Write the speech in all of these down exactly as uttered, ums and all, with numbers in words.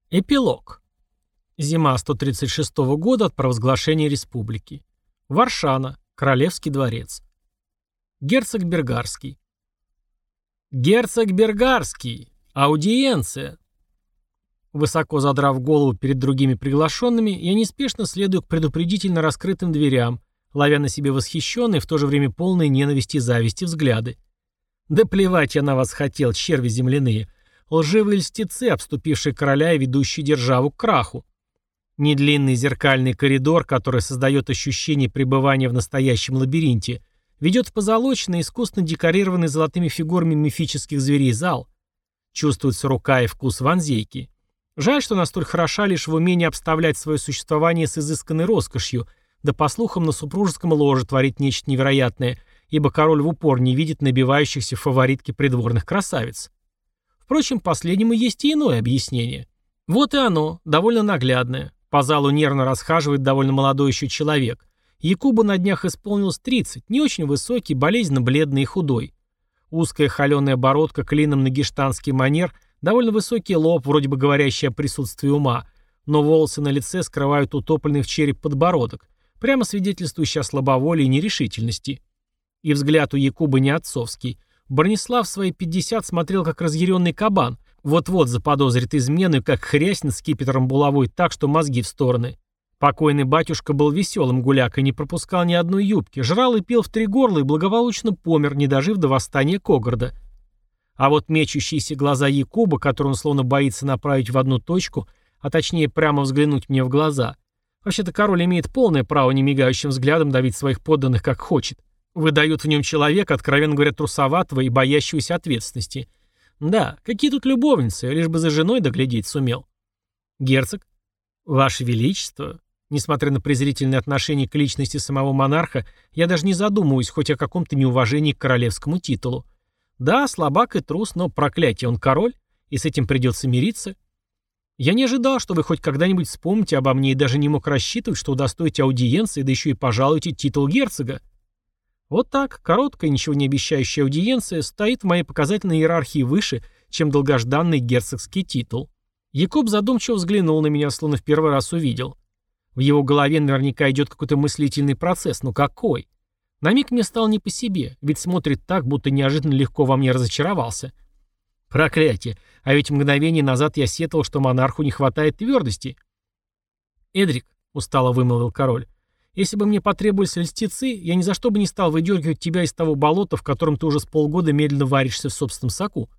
Эпилог. Зима сто тридцать шестого года от провозглашения республики. Варшана. Королевский дворец. Герцог Бергарский. Герцог Бергарский! Аудиенция! Высоко задрав голову перед другими приглашенными, я неспешно следую к предупредительно раскрытым дверям, ловя на себе восхищенные, в то же время полные ненависти и зависти взгляды. Да плевать я на вас хотел, черви земляные. Лживые льстецы, обступившие короля и ведущие державу к краху. Недлинный зеркальный коридор, который создает ощущение пребывания в настоящем лабиринте, ведет в позолоченный, искусно декорированный золотыми фигурами мифических зверей зал. Чувствуется рука и вкус ванзейки. Жаль, что она столь хороша лишь в умении обставлять свое существование с изысканной роскошью, да по слухам на супружеском ложе творит нечто невероятное, ибо король в упор не видит набивающихся в фаворитки придворных красавиц. Впрочем, последнему есть и иное объяснение. Вот и оно, довольно наглядное. По залу нервно расхаживает довольно молодой еще человек. Якубу на днях исполнилось тридцать, не очень высокий, болезненно бледный и худой. Узкая холеная бородка клином на гештанский манер, довольно высокий лоб, вроде бы говорящий о присутствии ума, но волосы на лице скрывают утопленный в череп подбородок, прямо свидетельствующий о слабоволии и нерешительности. И взгляд у Якуба не отцовский. Бронислав в свои пятьдесят смотрел как разъяренный кабан, вот-вот заподозрит измену и как хрясь над скипетром булавой так, что мозги в стороны. Покойный батюшка был веселым гулякой, не пропускал ни одной юбки, жрал и пил в три горла и благополучно помер, не дожив до восстания Когорда. А вот мечущиеся глаза Якуба, которые он словно боится направить в одну точку, а точнее прямо взглянуть мне в глаза. Вообще-то король имеет полное право немигающим взглядом давить своих подданных как хочет. Выдают в нем человека, откровенно говоря, трусоватого и боящегося ответственности. Да, какие тут любовницы, лишь бы за женой доглядеть сумел. Герцог? Ваше Величество? Несмотря на презрительное отношение к личности самого монарха, я даже не задумываюсь хоть о каком-то неуважении к королевскому титулу. Да, слабак и трус, но проклятие, он король, и с этим придется мириться. Я не ожидал, что вы хоть когда-нибудь вспомните обо мне и даже не мог рассчитывать, что удостоите аудиенции, да еще и пожалуете титул герцога. Вот так, короткая, ничего не обещающая аудиенция стоит в моей показательной иерархии выше, чем долгожданный герцогский титул. Якуб задумчиво взглянул на меня, словно в первый раз увидел. В его голове наверняка идет какой-то мыслительный процесс, но какой? На миг мне стало не по себе, ведь смотрит так, будто неожиданно легко во мне разочаровался. Проклятие, а ведь мгновение назад я сетовал, что монарху не хватает твердости. «Эдрик», — устало вымолвил король, — «если бы мне потребовались льстецы, я ни за что бы не стал выдергивать тебя из того болота, в котором ты уже с полгода медленно варишься в собственном соку».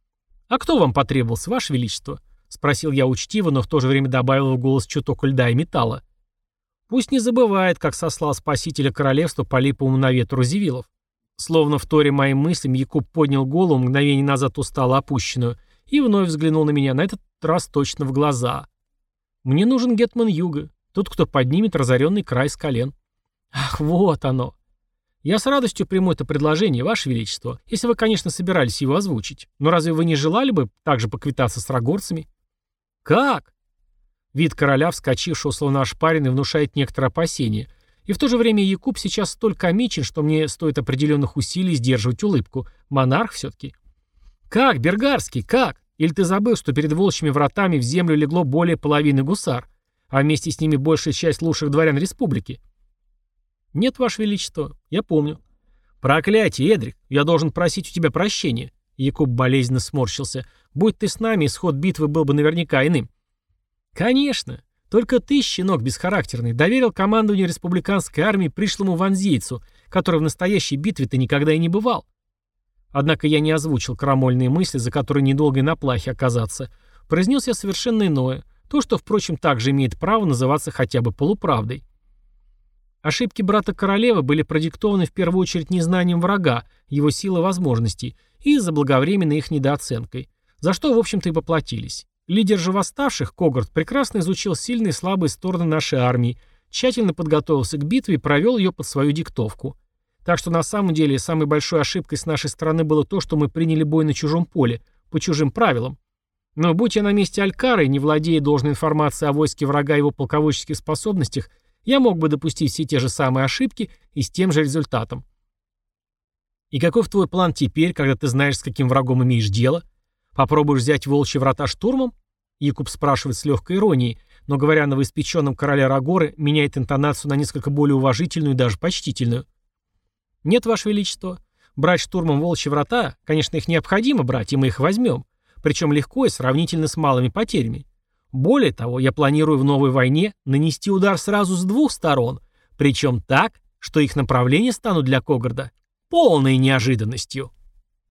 «А кто вам потребовался, Ваше Величество?» — спросил я учтиво, но в то же время добавил в голос чуток льда и металла. Пусть не забывает, как сослал спасителя королевства по липовому навету Разевилов. Словно вторя моим мыслям, Якуб поднял голову, мгновение назад устало опущенную, и вновь взглянул на меня, на этот раз точно в глаза. «Мне нужен гетман Юга, тот, кто поднимет разоренный край с колен». «Ах, вот оно!» «Я с радостью приму это предложение, Ваше Величество, если вы, конечно, собирались его озвучить. Но разве вы не желали бы также поквитаться с рогорцами?» «Как?» Вид короля, вскочившего словно ошпаренный, внушает некоторое опасение. И в то же время Якуб сейчас столь комичен, что мне стоит определенных усилий сдерживать улыбку. Монарх все-таки. «Как, Бергарский, как? Или ты забыл, что перед волчьими вратами в землю легло более половины гусар, а вместе с ними большая часть лучших дворян республики?» «Нет, Ваше Величество, я помню». «Проклятие, Эдрик, я должен просить у тебя прощения». Якуб болезненно сморщился. «Будь ты с нами, исход битвы был бы наверняка иным». «Конечно. Только ты, щенок бесхарактерный, доверил командованию республиканской армии пришлому ванзейцу, который в настоящей битве-то никогда и не бывал». Однако я не озвучил крамольные мысли, за которые недолго и на плахе оказаться. Произнес я совершенно иное, то, что, впрочем, также имеет право называться хотя бы полуправдой. Ошибки брата королевы были продиктованы в первую очередь незнанием врага, его силы и возможностей, и заблаговременной их недооценкой, за что, в общем-то, и поплатились. Лидер же восставших, Когорт, прекрасно изучил сильные и слабые стороны нашей армии, тщательно подготовился к битве и провел ее под свою диктовку. Так что на самом деле самой большой ошибкой с нашей стороны было то, что мы приняли бой на чужом поле, по чужим правилам. Но будь я на месте Алькара и не владея должной информацией о войске врага и его полководческих способностях, я мог бы допустить все те же самые ошибки и с тем же результатом. И каков твой план теперь, когда ты знаешь, с каким врагом имеешь дело? Попробуешь взять волчьи врата штурмом? Якуб спрашивает с легкой иронией, но, говоря новоиспеченном короле Рагоры, меняет интонацию на несколько более уважительную и даже почтительную. «Нет, Ваше Величество. Брать штурмом Волчьи врата, конечно, их необходимо брать, и мы их возьмем. Причем легко и сравнительно с малыми потерями. Более того, я планирую в новой войне нанести удар сразу с двух сторон, причем так, что их направления станут для Когорда полной неожиданностью».